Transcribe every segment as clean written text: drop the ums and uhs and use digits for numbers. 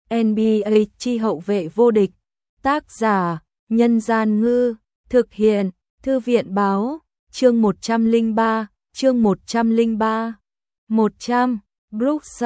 NBA chi hậu vệ vô địch. Tác giả: Nhân Gian Ngư. Thực hiện: Thư viện Báo. Chương 103. Chương 103. 100. Brooks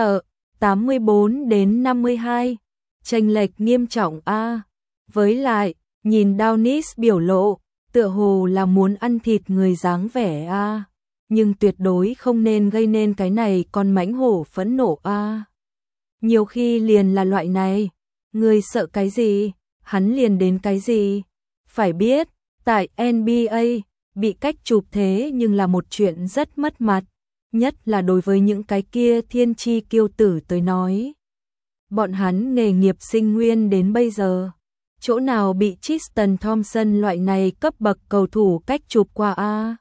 84-52. Chênh lệch nghiêm trọng a. Với lại, nhìn Downis biểu lộ, tựa hồ là muốn ăn thịt người dáng vẻ a, nhưng tuyệt đối không nên gây nên cái này con mãnh hổ phẫn nộ a. Nhiều khi liền là loại này, người sợ cái gì, hắn liền đến cái gì. Phải biết, tại NBA, bị cách chụp thế nhưng là một chuyện rất mất mặt, nhất là đối với những cái kia thiên chi kiêu tử tới nói. Bọn hắn nghề nghiệp sinh nguyên đến bây giờ, chỗ nào bị Tristan Thompson loại này cấp bậc cầu thủ cách chụp qua a.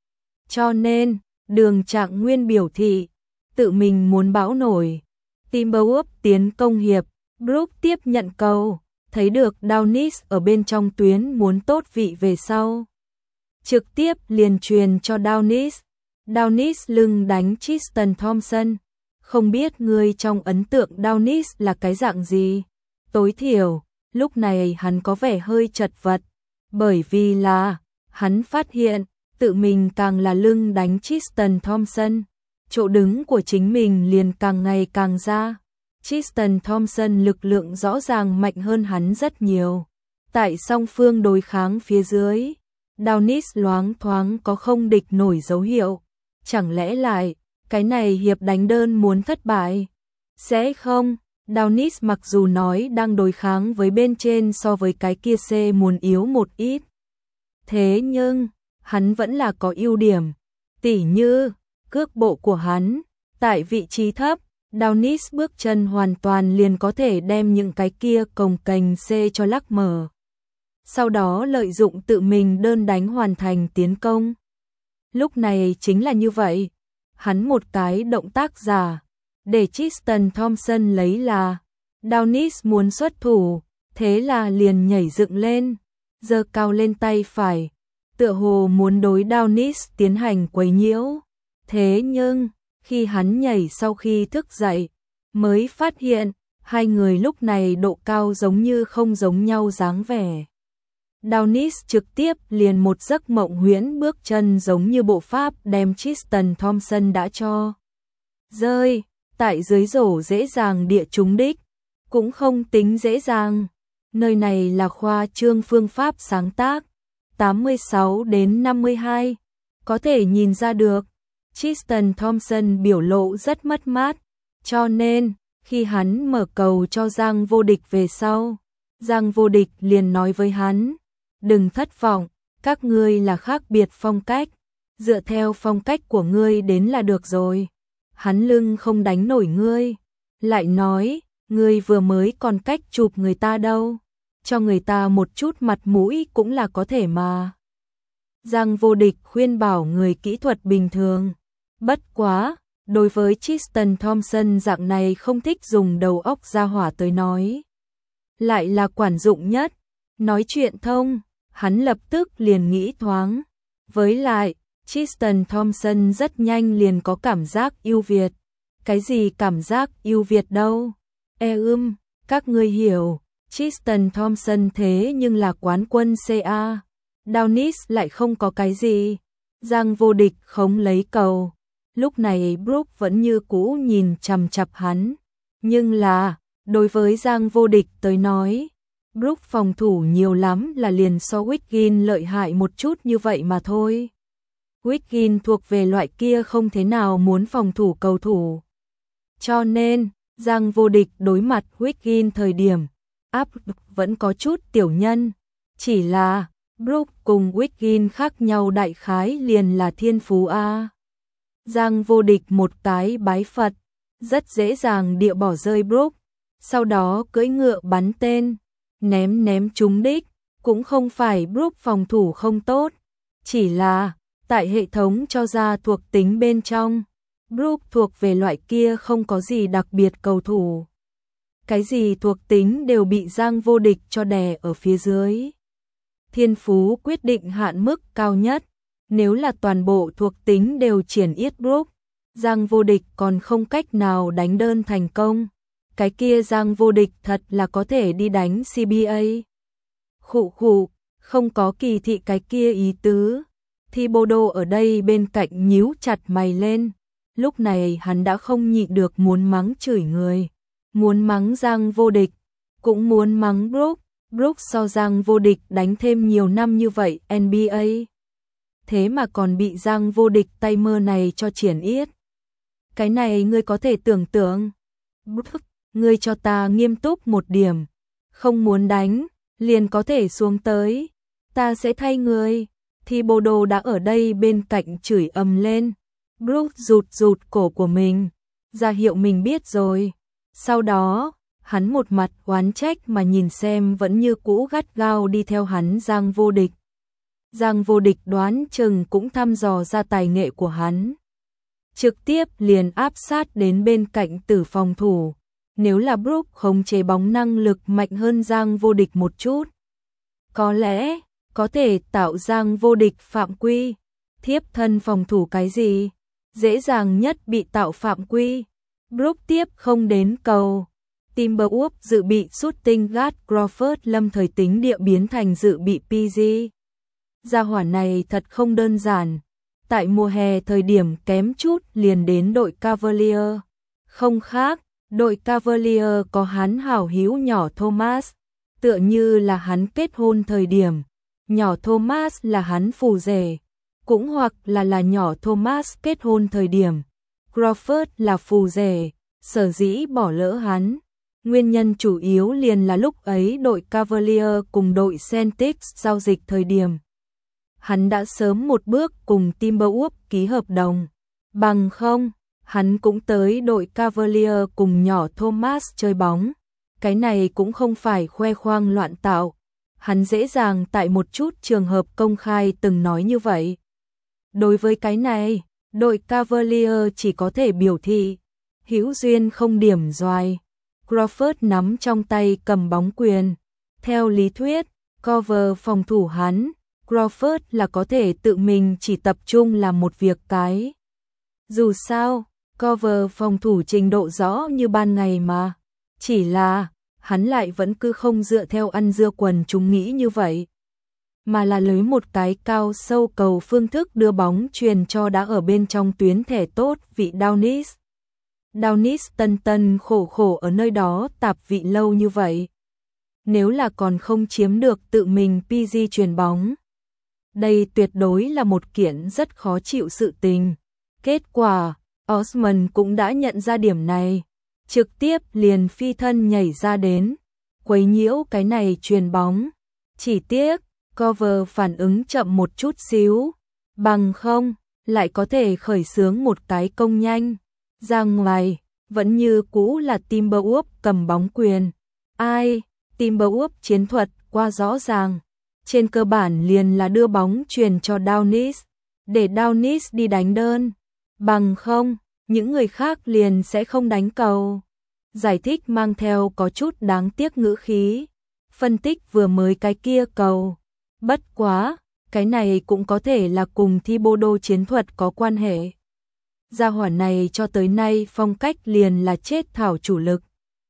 Cho nên, Đường Trạng Nguyên biểu thị, tự mình muốn bão nổi. Timberwolves tiến công hiệp, Brooks tiếp nhận cầu, thấy được Downis ở bên trong tuyến muốn tốt vị về sau. Trực tiếp liền truyền cho Downis. Downis lưng đánh Tristan Thompson. Không biết người trong ấn tượng Downis là cái dạng gì? Tối thiểu, lúc này hắn có vẻ hơi chật vật, bởi vì là, hắn phát hiện, tự mình càng là lưng đánh Tristan Thompson, chỗ đứng của chính mình liền càng ngày càng ra. Tristan Thompson lực lượng rõ ràng mạnh hơn hắn rất nhiều. Tại song phương đối kháng phía dưới, Downis loáng thoáng có không địch nổi dấu hiệu. Chẳng lẽ lại, cái này hiệp đánh đơn muốn thất bại? Sẽ không, Downis mặc dù nói đang đối kháng với bên trên so với cái kia C muốn yếu một ít. Thế nhưng, hắn vẫn là có ưu điểm. Tỉ như, cước bộ của hắn, tại vị trí thấp, Downis bước chân hoàn toàn liền có thể đem những cái kia cồng kềnh C cho lắc mở. Sau đó lợi dụng tự mình đơn đánh hoàn thành tiến công. Lúc này chính là như vậy. Hắn một cái động tác giả, để Tristan Thompson lấy là, Downis muốn xuất thủ, thế là liền nhảy dựng lên, giơ cao lên tay phải, tựa hồ muốn đối Downis tiến hành quấy nhiễu. Thế nhưng, khi hắn nhảy sau khi thức dậy, mới phát hiện, hai người lúc này độ cao giống như không giống nhau dáng vẻ. Downis trực tiếp liền một giấc mộng huyễn bước chân giống như bộ pháp đem Tristan Thompson đã cho rơi, tại dưới rổ dễ dàng địa trúng đích, cũng không tính dễ dàng. Nơi này là khoa trương phương pháp sáng tác. 86-52. Có thể nhìn ra được, Tristan Thompson biểu lộ rất mất mát, cho nên, khi hắn mở cầu cho Giang Vô Địch về sau, Giang Vô Địch liền nói với hắn, đừng thất vọng, các ngươi là khác biệt phong cách, dựa theo phong cách của ngươi đến là được rồi. Hắn lưng không đánh nổi ngươi, lại nói, ngươi vừa mới còn cách chụp người ta đâu, cho người ta một chút mặt mũi cũng là có thể mà. Giang Vô Địch khuyên bảo người kỹ thuật bình thường, bất quá, đối với Tristan Thompson dạng này không thích dùng đầu óc ra hỏa tới nói, lại là quản dụng nhất. Nói chuyện thông, hắn lập tức liền nghĩ thoáng. Với lại, Tristan Thompson rất nhanh liền có cảm giác ưu việt. Cái gì cảm giác ưu việt đâu? Các ngươi hiểu, Tristan Thompson thế nhưng là quán quân CA. Downis lại không có cái gì. Giang Vô Địch không lấy cầu. Lúc này Brooks vẫn như cũ nhìn chằm chằm hắn. Nhưng là, đối với Giang Vô Địch tới nói, Brooks phòng thủ nhiều lắm là liền so Wiggins lợi hại một chút như vậy mà thôi. Wiggins thuộc về loại kia không thế nào muốn phòng thủ cầu thủ. Cho nên, Giang Vô Địch đối mặt Wiggins thời điểm, áp vẫn có chút tiểu nhân. Chỉ là, Brooks cùng Wiggins khác nhau đại khái liền là thiên phú A. Giang Vô Địch một cái bái Phật, rất dễ dàng địa bỏ rơi Brooks, sau đó cưỡi ngựa bắn tên, ném trúng đích, cũng không phải Brooks phòng thủ không tốt, chỉ là, tại hệ thống cho ra thuộc tính bên trong, Brooks thuộc về loại kia không có gì đặc biệt cầu thủ. Cái gì thuộc tính đều bị Giang Vô Địch cho đè ở phía dưới. Thiên phú quyết định hạn mức cao nhất, nếu là toàn bộ thuộc tính đều triển yết Brooks, Giang Vô Địch còn không cách nào đánh đơn thành công. cái kia Giang Vô Địch thật là có thể đi đánh CBA. Khụ khụ, không có kỳ thị cái kia ý tứ. Thibodeau ở đây bên cạnh nhíu chặt mày lên. Lúc này hắn đã không nhịn được muốn mắng chửi người. Muốn mắng Giang Vô Địch, cũng muốn mắng Brook. Brook so Giang Vô Địch đánh thêm nhiều năm như vậy NBA. Thế mà còn bị Giang Vô Địch tay mơ này cho triển yết. Cái này ngươi có thể tưởng tượng. Brook, ngươi cho ta nghiêm túc một điểm. Không muốn đánh, liền có thể xuống tới. Ta sẽ thay ngươi. Thibodeau đã ở đây bên cạnh chửi ầm lên. Brook rụt cổ của mình, ra hiệu mình biết rồi. Sau đó, hắn một mặt oán trách mà nhìn xem vẫn như cũ gắt gao đi theo hắn Giang Vô Địch. Giang Vô Địch đoán chừng cũng thăm dò ra tài nghệ của hắn. Trực tiếp liền áp sát đến bên cạnh tử phòng thủ. Nếu là Brook khống chế bóng năng lực mạnh hơn Giang Vô Địch một chút, có lẽ có thể tạo Giang Vô Địch phạm quy. Thiếp thân phòng thủ cái gì? Dễ dàng nhất bị tạo phạm quy. Brook tiếp không đến cầu. Timberwolves dự bị shooting guard Crawford lâm thời tính địa biến thành dự bị PG. Gia hỏa này thật không đơn giản. Tại mùa hè thời điểm kém chút liền đến đội Cavalier. Không khác, đội Cavalier có hắn hảo hữu nhỏ Thomas. Tựa như là hắn kết hôn thời điểm. Nhỏ Thomas là hắn phù rể. Cũng hoặc là nhỏ Thomas kết hôn thời điểm. Crawford là phù rể, sở dĩ bỏ lỡ hắn. Nguyên nhân chủ yếu liền là lúc ấy đội Cavalier cùng đội Celtics giao dịch thời điểm. Hắn đã sớm một bước cùng Timberwolves ký hợp đồng. Bằng không, hắn cũng tới đội Cavalier cùng nhỏ Thomas chơi bóng. Cái này cũng không phải khoe khoang loạn tạo. Hắn dễ dàng tại một chút trường hợp công khai từng nói như vậy. Đối với cái này, đội Cavalier chỉ có thể biểu thị hữu duyên không điểm doài. Crawford nắm trong tay cầm bóng quyền. Theo lý thuyết, cover phòng thủ hắn, Crawford là có thể tự mình chỉ tập trung làm một việc cái. Dù sao, cover phòng thủ trình độ rõ như ban ngày mà. Chỉ là, hắn lại vẫn cứ không dựa theo ăn dưa quần chúng nghĩ như vậy. Mà là lấy một cái cao sâu cầu phương thức đưa bóng truyền cho đã ở bên trong tuyến thẻ tốt vị Downis. Downis tân khổ ở nơi đó tạp vị lâu như vậy. Nếu là còn không chiếm được tự mình PG truyền bóng. Đây tuyệt đối là một kiện rất khó chịu sự tình. Kết quả, Osman cũng đã nhận ra điểm này. Trực tiếp liền phi thân nhảy ra đến. Quấy nhiễu cái này truyền bóng. Chỉ tiếc, cover phản ứng chậm một chút xíu. Bằng không, lại có thể khởi xướng một cái công nhanh. Ra ngoài, vẫn như cũ là Timberwolves cầm bóng quyền. Ai, Timberwolves chiến thuật qua rõ ràng. Trên cơ bản liền là đưa bóng truyền cho Downis, để Downis đi đánh đơn. Bằng không, những người khác liền sẽ không đánh cầu. Giải thích mang theo có chút đáng tiếc ngữ khí. Phân tích vừa mới cái kia cầu. Bất quá, cái này cũng có thể là cùng Thibodeau chiến thuật có quan hệ. Gia hỏa này cho tới nay phong cách liền là chết thảo chủ lực.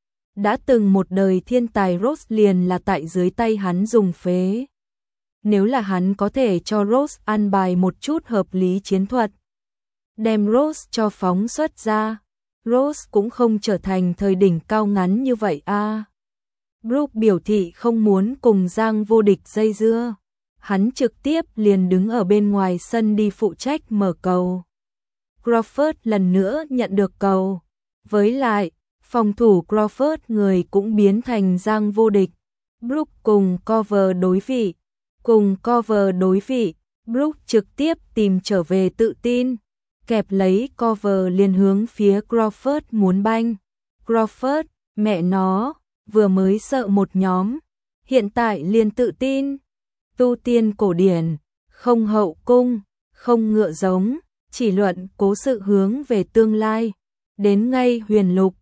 Đã từng một đời thiên tài Rose liền là tại dưới tay hắn dùng phế. Nếu là hắn có thể cho Rose an bài một chút hợp lý chiến thuật, đem Rose cho phóng xuất ra, Rose cũng không trở thành thời đỉnh cao ngắn như vậy a. Brook biểu thị không muốn cùng Giang Vô Địch dây dưa. Hắn trực tiếp liền đứng ở bên ngoài sân đi phụ trách mở cầu. Crawford lần nữa nhận được cầu. Với lại, phòng thủ Crawford người cũng biến thành Giang Vô Địch. Brook cùng cover đối vị. Brook trực tiếp tìm trở về tự tin. Kẹp lấy cover liền hướng phía Crawford muốn banh. Crawford, mẹ nó, vừa mới sợ một nhóm. Hiện tại liền tự tin. Tu tiên cổ điển, không hậu cung, không ngựa giống, chỉ luận cố sự hướng về tương lai. Đến ngay huyền lục,